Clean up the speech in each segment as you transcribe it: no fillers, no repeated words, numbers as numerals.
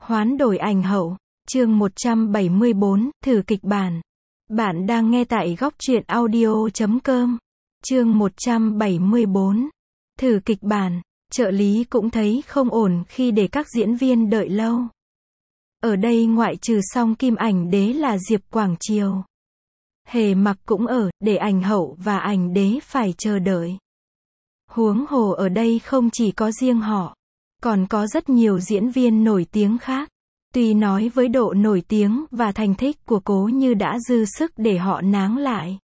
Hoán đổi ảnh hậu, chương 174, thử kịch bản. Bạn đang nghe tại góc truyện audio.com. Chương 174, thử kịch bản. Trợ lý cũng thấy không ổn khi để các diễn viên đợi lâu. Ở đây ngoại trừ Song Kim ảnh đế là Diệp Quảng Triều. Hề Mặc cũng ở, để ảnh hậu và ảnh đế phải chờ đợi. Huống hồ ở đây không chỉ có riêng họ, còn có rất nhiều diễn viên nổi tiếng khác. Tuy nói với độ nổi tiếng và thành tích của Cố Như đã dư sức để họ náng lại.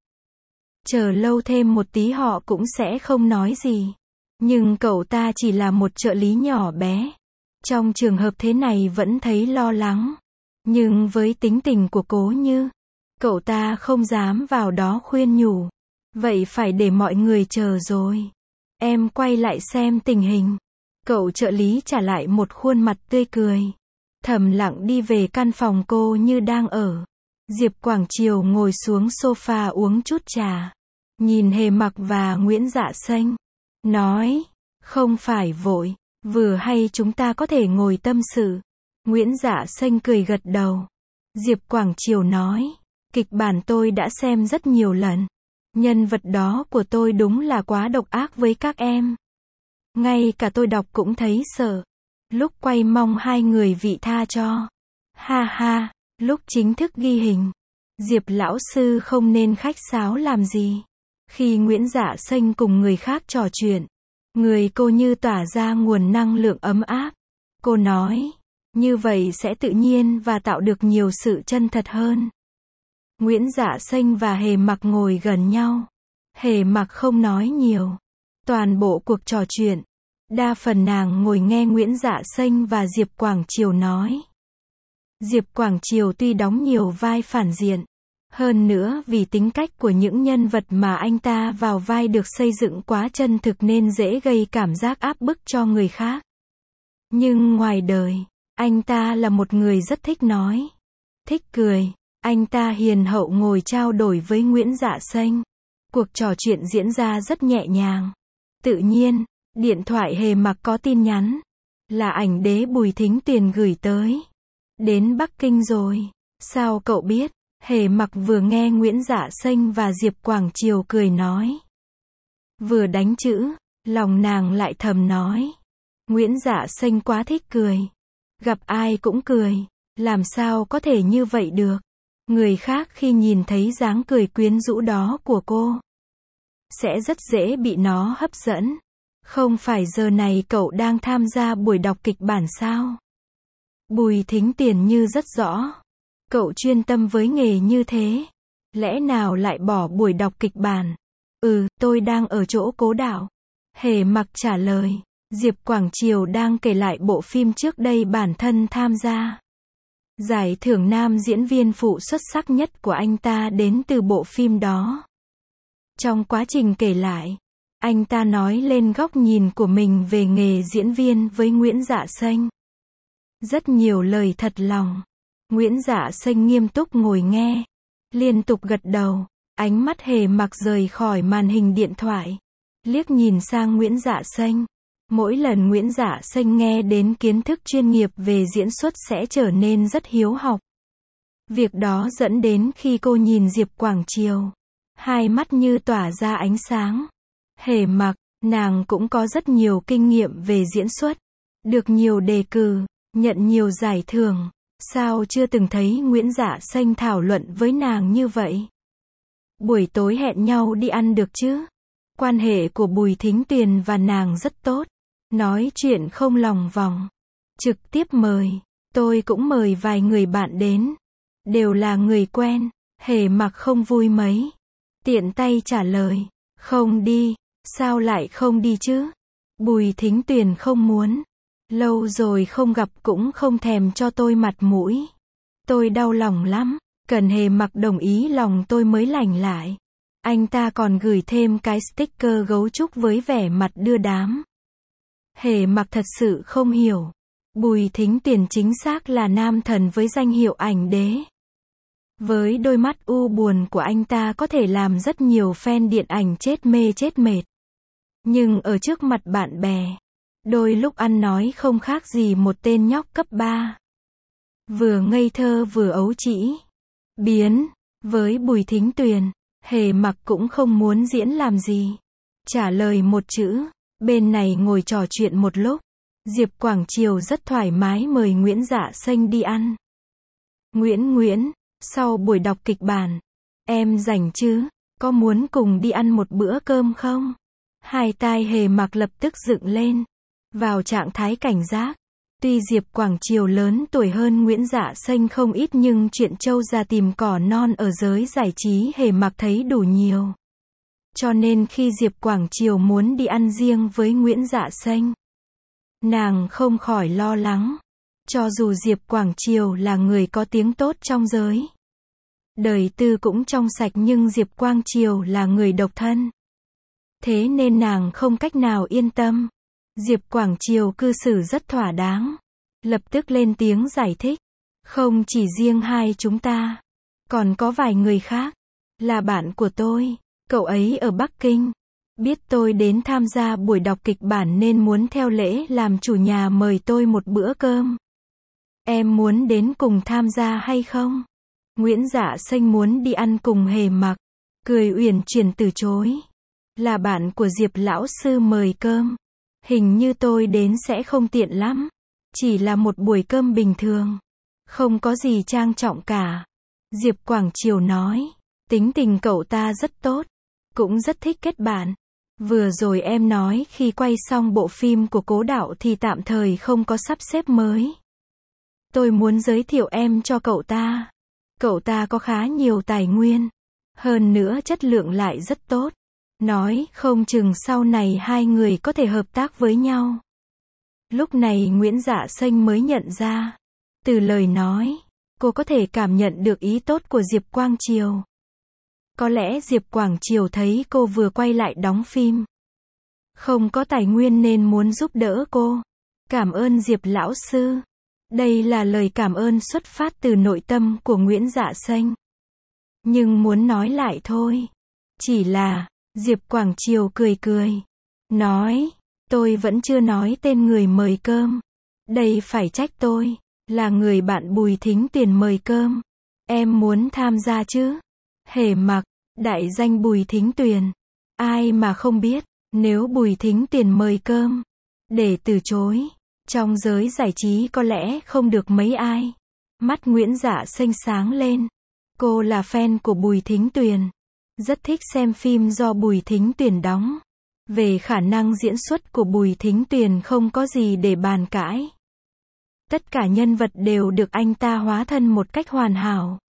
Chờ lâu thêm một tí họ cũng sẽ không nói gì. Nhưng cậu ta chỉ là một trợ lý nhỏ bé. Trong trường hợp thế này vẫn thấy lo lắng. Nhưng với tính tình của Cố Như, cậu ta không dám vào đó khuyên nhủ. Vậy phải để mọi người chờ rồi. Em quay lại xem tình hình. Cậu trợ lý trả lại một khuôn mặt tươi cười. Thầm lặng đi về căn phòng cô Như đang ở. Diệp Quảng Triều ngồi xuống sofa uống chút trà. Nhìn Hề Mặc và Nguyễn Dạ Xanh. Nói, không phải vội, vừa hay chúng ta có thể ngồi tâm sự. Nguyễn Dạ Xanh cười gật đầu. Diệp Quảng Triều nói, kịch bản tôi đã xem rất nhiều lần. Nhân vật đó của tôi đúng là quá độc ác với các em. Ngay cả tôi đọc cũng thấy sợ. Lúc quay mong hai người vị tha cho. Ha ha, lúc chính thức ghi hình, Diệp lão sư không nên khách sáo làm gì. Khi Nguyễn Dạ Xanh cùng người khác trò chuyện, người cô Như tỏa ra nguồn năng lượng ấm áp. Cô nói, như vậy sẽ tự nhiên và tạo được nhiều sự chân thật hơn. Nguyễn Dạ Xanh và Hề Mặc ngồi gần nhau. Hề Mặc không nói nhiều. Toàn bộ cuộc trò chuyện, đa phần nàng ngồi nghe Nguyễn Dạ Xanh và Diệp Quảng Triều nói. Diệp Quảng Triều tuy đóng nhiều vai phản diện, hơn nữa vì tính cách của những nhân vật mà anh ta vào vai được xây dựng quá chân thực nên dễ gây cảm giác áp bức cho người khác. Nhưng ngoài đời, anh ta là một người rất thích nói, thích cười. Anh ta hiền hậu ngồi trao đổi với Nguyễn Dạ Xanh. Cuộc trò chuyện diễn ra rất nhẹ nhàng. Tự nhiên, điện thoại Hề Mặc có tin nhắn. Là ảnh đế Bùi Thính Tuyền gửi tới. Đến Bắc Kinh rồi. Sao cậu biết? Hề Mặc vừa nghe Nguyễn Dạ Xanh và Diệp Quảng Triều cười nói. Vừa đánh chữ, lòng nàng lại thầm nói. Nguyễn Dạ Xanh quá thích cười. Gặp ai cũng cười. Làm sao có thể như vậy được? Người khác khi nhìn thấy dáng cười quyến rũ đó của cô, sẽ rất dễ bị nó hấp dẫn. Không phải giờ này cậu đang tham gia buổi đọc kịch bản sao? Bùi Thính Tuyền như rất rõ. Cậu chuyên tâm với nghề như thế. Lẽ nào lại bỏ buổi đọc kịch bản? Tôi đang ở chỗ Cố đạo. Hề Mặc trả lời. Diệp Quảng Triều đang kể lại bộ phim trước đây bản thân tham gia. Giải thưởng nam diễn viên phụ xuất sắc nhất của anh ta đến từ bộ phim đó. Trong quá trình kể lại, anh ta nói lên góc nhìn của mình về nghề diễn viên với Nguyễn Dạ Xanh. Rất nhiều lời thật lòng. Nguyễn Dạ Xanh nghiêm túc ngồi nghe, liên tục gật đầu. Ánh mắt Hề Mặc rời khỏi màn hình điện thoại, liếc nhìn sang Nguyễn Dạ Xanh. Mỗi lần Nguyễn Dạ Xanh nghe đến kiến thức chuyên nghiệp về diễn xuất sẽ trở nên rất hiếu học. Việc đó dẫn đến khi cô nhìn Diệp Quảng Triều, hai mắt như tỏa ra ánh sáng. Hề Mặc, nàng cũng có rất nhiều kinh nghiệm về diễn xuất, được nhiều đề cử, nhận nhiều giải thưởng. Sao chưa từng thấy Nguyễn Dạ Xanh thảo luận với nàng như vậy? Buổi tối hẹn nhau đi ăn được chứ? Quan hệ của Bùi Thính Tuyền và nàng rất tốt. Nói chuyện không lòng vòng. Trực tiếp mời. Tôi cũng mời vài người bạn đến. Đều là người quen. Hề Mặc không vui mấy. Tiện tay trả lời. Không đi. Sao lại không đi chứ? Bùi Thính Tuyền không muốn. Lâu rồi không gặp cũng không thèm cho tôi mặt mũi. Tôi đau lòng lắm. Cần Hề Mặc đồng ý lòng tôi mới lành lại. Anh ta còn gửi thêm cái sticker gấu trúc với vẻ mặt đưa đám. Hề Mặc thật sự không hiểu. Bùi Thính Tuyền chính xác là nam thần với danh hiệu ảnh đế. Với đôi mắt u buồn của anh ta có thể làm rất nhiều fan điện ảnh chết mê chết mệt. Nhưng ở trước mặt bạn bè, đôi lúc ăn nói không khác gì một tên nhóc cấp 3. vừa ngây thơ vừa ấu trĩ. Biến, với Bùi Thính Tuyền, Hề Mặc cũng không muốn diễn làm gì. Trả lời một chữ, bên này ngồi trò chuyện một lúc. Diệp Quảng Triều rất thoải mái mời Nguyễn Dạ Xanh đi ăn. Nguyễn, sau buổi đọc kịch bản, em rảnh chứ, có muốn cùng đi ăn một bữa cơm không? Hai tai Hề Mặc lập tức dựng lên, vào trạng thái cảnh giác. Tuy Diệp Quảng Triều lớn tuổi hơn Nguyễn Dạ Xanh không ít nhưng chuyện trâu ra tìm cỏ non ở giới giải trí Hề Mặc thấy đủ nhiều. Cho nên khi Diệp Quảng Triều muốn đi ăn riêng với Nguyễn Dạ Xanh, nàng không khỏi lo lắng. Cho dù Diệp Quảng Triều là người có tiếng tốt trong giới, đời tư cũng trong sạch nhưng Diệp Quang Triều là người độc thân. Thế nên nàng không cách nào yên tâm. Diệp Quảng Triều cư xử rất thỏa đáng. Lập tức lên tiếng giải thích. Không chỉ riêng hai chúng ta, còn có vài người khác, là bạn của tôi. Cậu ấy ở Bắc Kinh, biết tôi đến tham gia buổi đọc kịch bản nên muốn theo lễ làm chủ nhà mời tôi một bữa cơm. Em muốn đến cùng tham gia hay không? Nguyễn Dạ Xanh muốn đi ăn cùng Hề Mặc, cười uyển chuyển từ chối. Là bạn của Diệp lão sư mời cơm. Hình như tôi đến sẽ không tiện lắm. Chỉ là một buổi cơm bình thường. Không có gì trang trọng cả. Diệp Quảng Triều nói. Tính tình cậu ta rất tốt. Cũng rất thích kết bạn. Vừa rồi em nói khi quay xong bộ phim của Cố Đạo thì tạm thời không có sắp xếp mới. Tôi muốn giới thiệu em cho cậu ta. Cậu ta có khá nhiều tài nguyên. Hơn nữa chất lượng lại rất tốt. Nói không chừng sau này hai người có thể hợp tác với nhau. Lúc này Nguyễn Dạ Xanh mới nhận ra. Từ lời nói, cô có thể cảm nhận được ý tốt của Diệp Quang Triều. Có lẽ Diệp Quảng Triều thấy cô vừa quay lại đóng phim, không có tài nguyên nên muốn giúp đỡ cô. Cảm ơn Diệp lão sư. Đây là lời cảm ơn xuất phát từ nội tâm của Nguyễn Dạ Xanh. Nhưng muốn nói lại thôi. Chỉ là, Diệp Quảng Triều cười. Nói, tôi vẫn chưa nói tên người mời cơm. Đây phải trách tôi, là người bạn Bùi Thính Tuyền mời cơm. Em muốn tham gia chứ? Hề Mặc, đại danh Bùi Thính Tuyền. Ai mà không biết, nếu Bùi Thính Tuyền mời cơm, để từ chối, trong giới giải trí có lẽ không được mấy ai. Mắt Nguyễn Dạ Xanh sáng lên. Cô là fan của Bùi Thính Tuyền. Rất thích xem phim do Bùi Thính Tuyền đóng. Về khả năng diễn xuất của Bùi Thính Tuyền không có gì để bàn cãi. Tất cả nhân vật đều được anh ta hóa thân một cách hoàn hảo.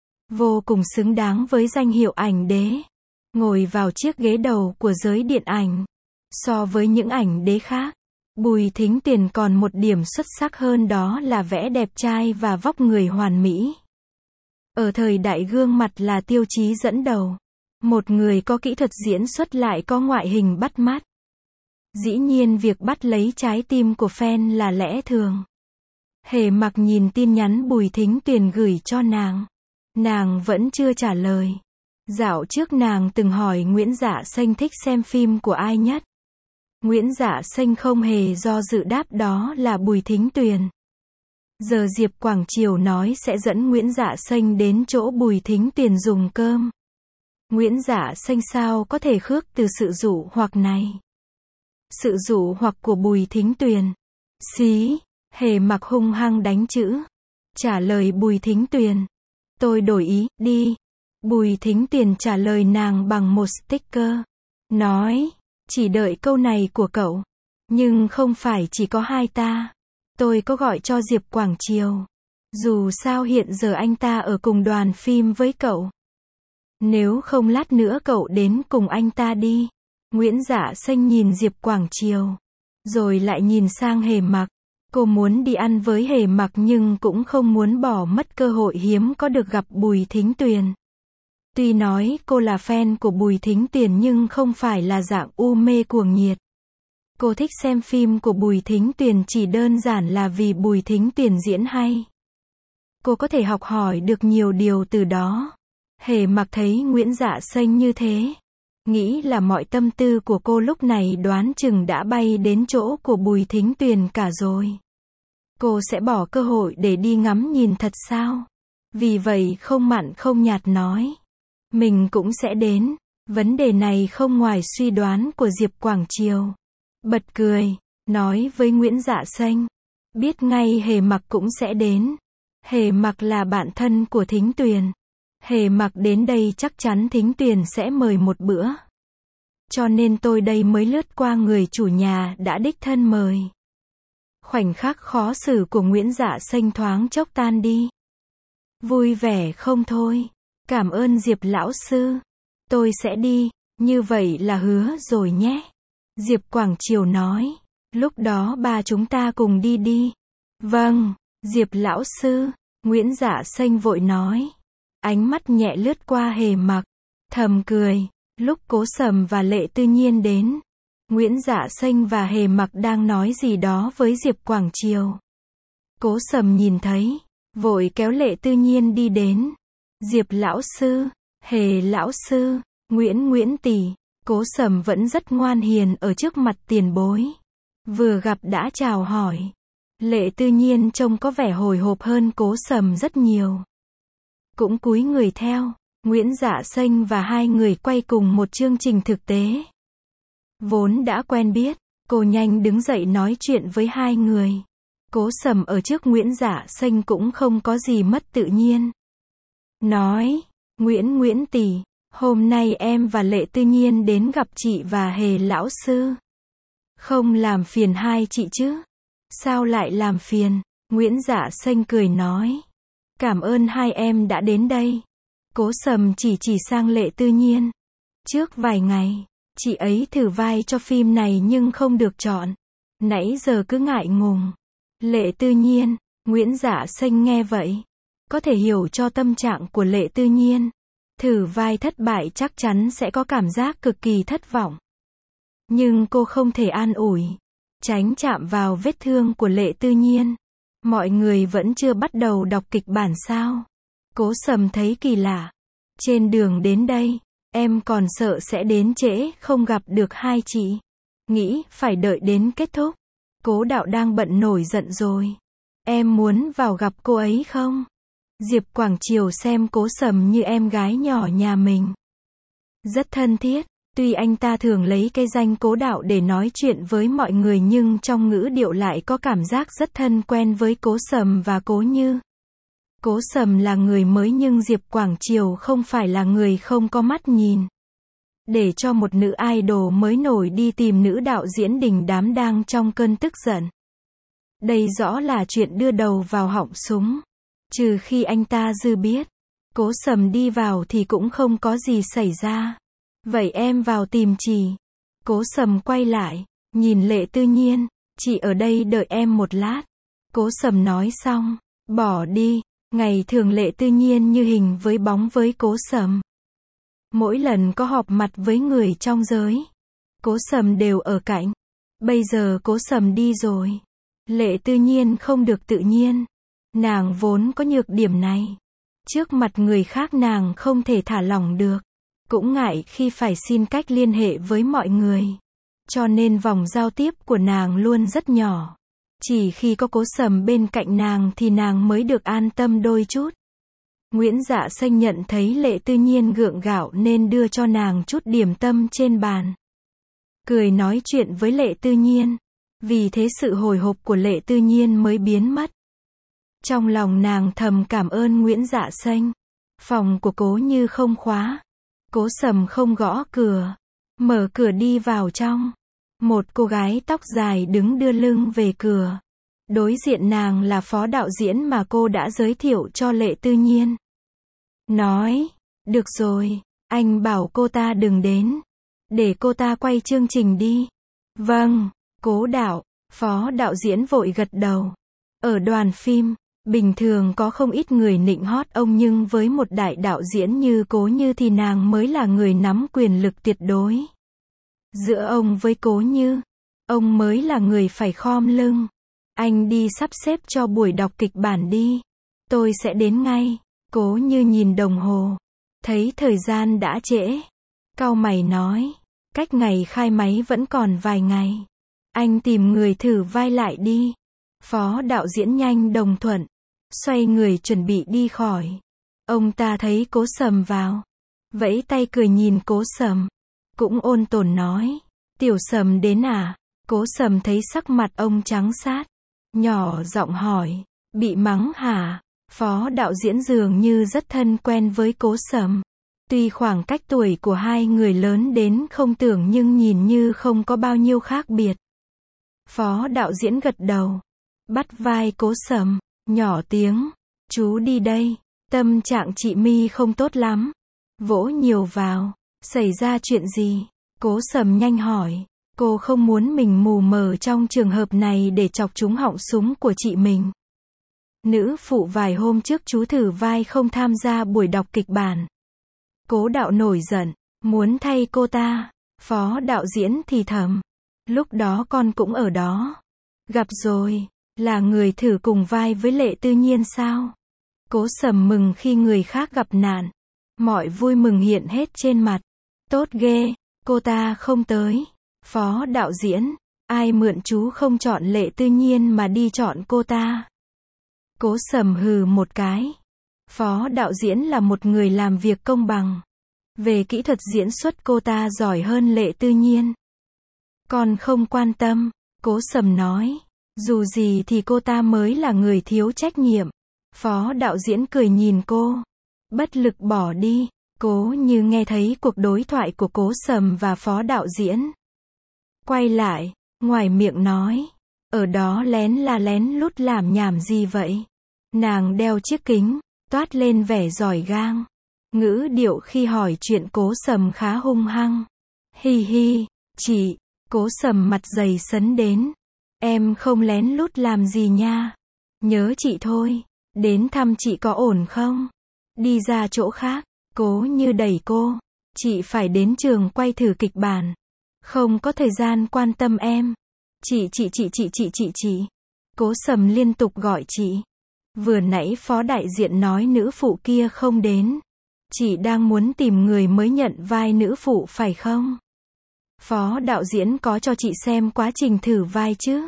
Vô cùng xứng đáng với danh hiệu ảnh đế. Ngồi vào chiếc ghế đầu của giới điện ảnh. So với những ảnh đế khác, Bùi Thính Tuyền còn một điểm xuất sắc hơn, đó là vẻ đẹp trai và vóc người hoàn mỹ. Ở thời đại gương mặt là tiêu chí dẫn đầu. Một người có kỹ thuật diễn xuất lại có ngoại hình bắt mắt. Dĩ nhiên việc bắt lấy trái tim của fan là lẽ thường. Hề Mặc nhìn tin nhắn Bùi Thính Tuyền gửi cho nàng. Nàng vẫn chưa trả lời. Dạo trước nàng từng hỏi Nguyễn Dạ Xanh thích xem phim của ai nhất. Nguyễn Dạ Xanh không hề do dự đáp đó là Bùi Thính Tuyền. Giờ Diệp Quảng Triều nói sẽ dẫn Nguyễn Dạ Xanh đến chỗ Bùi Thính Tuyền dùng cơm. Nguyễn Dạ Xanh sao có thể khước từ sự dụ hoặc này. Sự dụ hoặc của Bùi Thính Tuyền. Xí, Hề Mặc hung hăng đánh chữ. Trả lời Bùi Thính Tuyền. Tôi đổi ý, đi. Bùi Thính Tuyền trả lời nàng bằng một sticker. Nói, chỉ đợi câu này của cậu. Nhưng không phải chỉ có hai ta. Tôi có gọi cho Diệp Quảng Triều. Dù sao hiện giờ anh ta ở cùng đoàn phim với cậu. Nếu không lát nữa cậu đến cùng anh ta đi. Nguyễn Dạ Xanh nhìn Diệp Quảng Triều. Rồi lại nhìn sang Hề Mặc. Cô muốn đi ăn với Hề Mặc nhưng cũng không muốn bỏ mất cơ hội hiếm có được gặp Bùi Thính Tuyền. Tuy nói cô là fan của Bùi Thính Tuyền nhưng không phải là dạng u mê cuồng nhiệt. Cô thích xem phim của Bùi Thính Tuyền chỉ đơn giản là vì Bùi Thính Tuyền diễn hay. Cô có thể học hỏi được nhiều điều từ đó. Hề Mặc thấy Nguyễn Dạ Xanh như thế. Nghĩ là mọi tâm tư của cô lúc này đoán chừng đã bay đến chỗ của Bùi Thính Tuyền cả rồi. Cô sẽ bỏ cơ hội để đi ngắm nhìn thật sao? Vì vậy không mặn không nhạt nói. Mình cũng sẽ đến. Vấn đề này không ngoài suy đoán của Diệp Quảng Triều. Bật cười, nói với Nguyễn Dạ Xanh. Biết ngay Hề Mặc cũng sẽ đến. Hề Mặc là bạn thân của Thính Tuyền. Hề Mặc đến đây chắc chắn Thính Tuyền sẽ mời một bữa. Cho nên tôi đây mới lướt qua người chủ nhà đã đích thân mời. Khoảnh khắc khó xử của Nguyễn Dạ Xanh thoáng chốc tan đi. Vui vẻ không thôi. Cảm ơn Diệp lão sư. Tôi sẽ đi, như vậy là hứa rồi nhé. Diệp Quảng Triều nói. Lúc đó ba chúng ta cùng đi đi. Vâng, Diệp lão sư. Nguyễn Dạ Xanh vội nói. Ánh mắt nhẹ lướt qua Hề Mặc. Thầm cười. Lúc Cố Sầm và Lệ Tư Nhiên đến, Nguyễn Dạ Xanh và Hề Mặc đang nói gì đó với Diệp Quảng Triều. Cố Sầm nhìn thấy, vội kéo Lệ Tư Nhiên đi đến. Diệp lão sư, Hề lão sư, Nguyễn tỷ. Cố Sầm vẫn rất ngoan hiền ở trước mặt tiền bối. Vừa gặp đã chào hỏi. Lệ Tư Nhiên trông có vẻ hồi hộp hơn Cố Sầm rất nhiều. Cũng cúi người theo. Nguyễn Dạ Xanh và hai người quay cùng một chương trình thực tế. Vốn đã quen biết, cô nhanh đứng dậy nói chuyện với hai người. Cố Sầm ở trước Nguyễn Dạ Xanh cũng không có gì mất tự nhiên. Nói, Nguyễn tỷ, hôm nay em và Lệ Tư Nhiên đến gặp chị và Hề lão sư. Không làm phiền hai chị chứ? Sao lại làm phiền? Nguyễn Dạ Xanh cười nói. Cảm ơn hai em đã đến đây. Cố Sầm chỉ sang Lệ Tư Nhiên. Trước vài ngày, chị ấy thử vai cho phim này nhưng không được chọn. Nãy giờ cứ ngại ngùng. Lệ Tư Nhiên, Nguyễn Dạ Xanh nghe vậy. Có thể hiểu cho tâm trạng của Lệ Tư Nhiên. Thử vai thất bại chắc chắn sẽ có cảm giác cực kỳ thất vọng. Nhưng cô không thể an ủi. Tránh chạm vào vết thương của Lệ Tư Nhiên. Mọi người vẫn chưa bắt đầu đọc kịch bản sao? Cố Sầm thấy kỳ lạ. Trên đường đến đây, em còn sợ sẽ đến trễ không gặp được hai chị. Nghĩ phải đợi đến kết thúc. Cố Đạo đang bận nổi giận rồi. Em muốn vào gặp cô ấy không? Diệp Quảng Triều xem Cố Sầm như em gái nhỏ nhà mình. Rất thân thiết. Tuy anh ta thường lấy cái danh Cố Đạo để nói chuyện với mọi người nhưng trong ngữ điệu lại có cảm giác rất thân quen với Cố Sầm và Cố Như. Cố Sầm là người mới nhưng Diệp Quảng Triều không phải là người không có mắt nhìn. Để cho một nữ idol mới nổi đi tìm nữ đạo diễn đình đám đang trong cơn tức giận. Đây rõ là chuyện đưa đầu vào họng súng. Trừ khi anh ta dư biết. Cố Sầm đi vào thì cũng không có gì xảy ra. Vậy em vào tìm chị. Cố Sầm quay lại, nhìn Lệ Tư Nhiên. Chị ở đây đợi em một lát. Cố Sầm nói xong, bỏ đi. Ngày thường Lệ Tư Nhiên như hình với bóng với Cố Sầm. Mỗi lần có họp mặt với người trong giới, Cố Sầm đều ở cạnh. Bây giờ Cố Sầm đi rồi. Lệ Tư Nhiên không được tự nhiên. Nàng vốn có nhược điểm này. Trước mặt người khác nàng không thể thả lỏng được. Cũng ngại khi phải xin cách liên hệ với mọi người. Cho nên vòng giao tiếp của nàng luôn rất nhỏ. Chỉ khi có Cố Sầm bên cạnh nàng thì nàng mới được an tâm đôi chút. Nguyễn Dạ Xanh nhận thấy Lệ Tư Nhiên gượng gạo nên đưa cho nàng chút điểm tâm trên bàn. Cười nói chuyện với Lệ Tư Nhiên. Vì thế sự hồi hộp của Lệ Tư Nhiên mới biến mất. Trong lòng nàng thầm cảm ơn Nguyễn Dạ Xanh. Phòng của Cố Như không khóa. Cố Sầm không gõ cửa. Mở cửa đi vào trong. Một cô gái tóc dài đứng đưa lưng về cửa. Đối diện nàng là phó đạo diễn mà cô đã giới thiệu cho Lệ Tư Nhiên. Nói, được rồi, anh bảo cô ta đừng đến. Để cô ta quay chương trình đi. Vâng, Cố Đạo, phó đạo diễn vội gật đầu. Ở đoàn phim, bình thường có không ít người nịnh hót ông nhưng với một đại đạo diễn như Cố Như thì nàng mới là người nắm quyền lực tuyệt đối. Giữa ông với Cố Như, ông mới là người phải khom lưng. Anh đi sắp xếp cho buổi đọc kịch bản đi. Tôi sẽ đến ngay. Cố Như nhìn đồng hồ. Thấy thời gian đã trễ. Cau mày nói. Cách ngày khai máy vẫn còn vài ngày. Anh tìm người thử vai lại đi. Phó đạo diễn nhanh đồng thuận, xoay người chuẩn bị đi khỏi. Ông ta thấy Cố Sầm vào, vẫy tay cười nhìn Cố Sầm, cũng ôn tồn nói, Tiểu Sầm đến à? Cố Sầm thấy sắc mặt ông trắng sát, nhỏ giọng hỏi, bị mắng hả? Phó đạo diễn dường như rất thân quen với Cố Sầm. Tuy khoảng cách tuổi của hai người lớn đến không tưởng nhưng nhìn như không có bao nhiêu khác biệt. Phó đạo diễn gật đầu, bắt vai Cố Sầm, nhỏ tiếng, chú đi đây, tâm trạng chị My không tốt lắm. Vỗ nhiều vào, xảy ra chuyện gì? Cố Sầm nhanh hỏi, cô không muốn mình mù mờ trong trường hợp này để chọc trúng họng súng của chị mình. Nữ phụ vài hôm trước chú thử vai không tham gia buổi đọc kịch bản. Cố đạo nổi giận, muốn thay cô ta. Phó đạo diễn thì thầm, lúc đó con cũng ở đó. Gặp rồi, là người thử cùng vai với Lệ Tư Nhiên sao? Cố Sầm mừng khi người khác gặp nạn. Mọi vui mừng hiện hết trên mặt. Tốt ghê, cô ta không tới. Phó đạo diễn, ai mượn chú không chọn Lệ Tư Nhiên mà đi chọn cô ta? Cố Sầm hừ một cái. Phó đạo diễn là một người làm việc công bằng. Về kỹ thuật diễn xuất cô ta giỏi hơn Lệ Tư Nhiên. Con không quan tâm, Cố Sầm nói. Dù gì thì cô ta mới là người thiếu trách nhiệm. Phó đạo diễn cười nhìn cô. Bất lực bỏ đi. Cố như nghe thấy cuộc đối thoại của Cố Sầm và Phó đạo diễn. Quay lại, ngoài miệng nói. Ở đó lén là lén lút làm nhảm gì vậy? Nàng đeo chiếc kính, toát lên vẻ giỏi giang. Ngữ điệu khi hỏi chuyện Cố Sầm khá hung hăng. Hi hi, chị. Cố Sầm mặt dày sấn đến. Em không lén lút làm gì nha. Nhớ chị thôi. Đến thăm chị có ổn không? Đi ra chỗ khác. Cố như đẩy cô. Chị phải đến trường quay thử kịch bản. Không có thời gian quan tâm em. Chị. Cố Sầm liên tục gọi chị. Vừa nãy phó đại diện nói nữ phụ kia không đến. Chị đang muốn tìm người mới nhận vai nữ phụ phải không? Phó đạo diễn có cho chị xem quá trình thử vai chứ?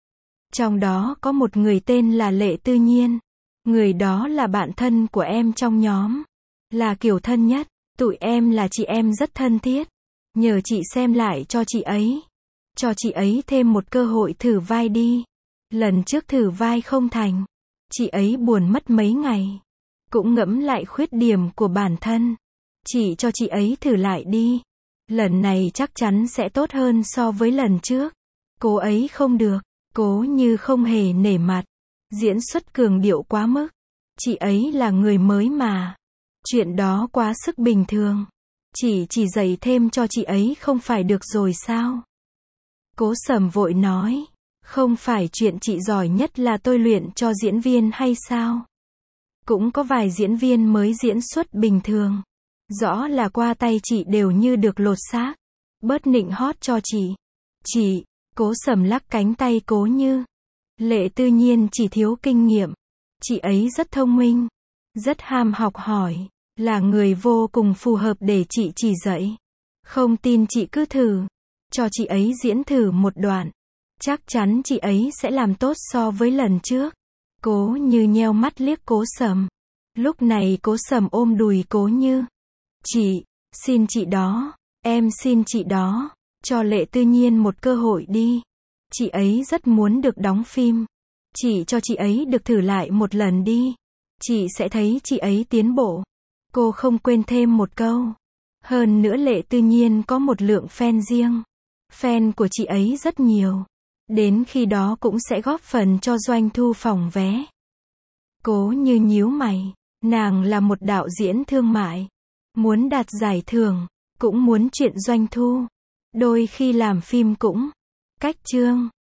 Trong đó có một người tên là Lệ Tư Nhiên. Người đó là bạn thân của em trong nhóm. Là kiểu thân nhất. Tụi em là chị em rất thân thiết. Nhờ chị xem lại cho chị ấy. Cho chị ấy thêm một cơ hội thử vai đi. Lần trước thử vai không thành. Chị ấy buồn mất mấy ngày. Cũng ngẫm lại khuyết điểm của bản thân. Chỉ cho chị ấy thử lại đi. Lần này chắc chắn sẽ tốt hơn so với lần trước. Cô ấy không được. Cố như không hề nể mặt. Diễn xuất cường điệu quá mức. Chị ấy là người mới mà. Chuyện đó quá sức bình thường. Chỉ dạy thêm cho chị ấy không phải được rồi sao? Cố Sầm vội nói. Không phải chuyện chị giỏi nhất là tôi luyện cho diễn viên hay sao? Cũng có vài diễn viên mới diễn xuất bình thường. Rõ là qua tay chị đều như được lột xác. Bớt nịnh hót cho chị. Chị. Cố Sầm lắc cánh tay Cố Như. Lệ Tư Nhiên chỉ thiếu kinh nghiệm. Chị ấy rất thông minh. Rất ham học hỏi. Là người vô cùng phù hợp để chị chỉ dạy. Không tin chị cứ thử. Cho chị ấy diễn thử một đoạn. Chắc chắn chị ấy sẽ làm tốt so với lần trước. Cố Như nheo mắt liếc Cố Sầm. Lúc này Cố Sầm ôm đùi Cố Như. Chị, xin chị đó. Em xin chị đó. Cho Lệ Tư Nhiên một cơ hội đi. Chị ấy rất muốn được đóng phim. Chỉ cho chị ấy được thử lại một lần đi. Chị sẽ thấy chị ấy tiến bộ. Cô không quên thêm một câu. Hơn nữa Lệ Tư Nhiên có một lượng fan riêng. Fan của chị ấy rất nhiều. Đến khi đó cũng sẽ góp phần cho doanh thu phòng vé. Cố Như nhíu mày. Nàng là một đạo diễn thương mại. Muốn đạt giải thưởng. Cũng muốn chuyện doanh thu. Đôi khi làm phim cũng cách chương.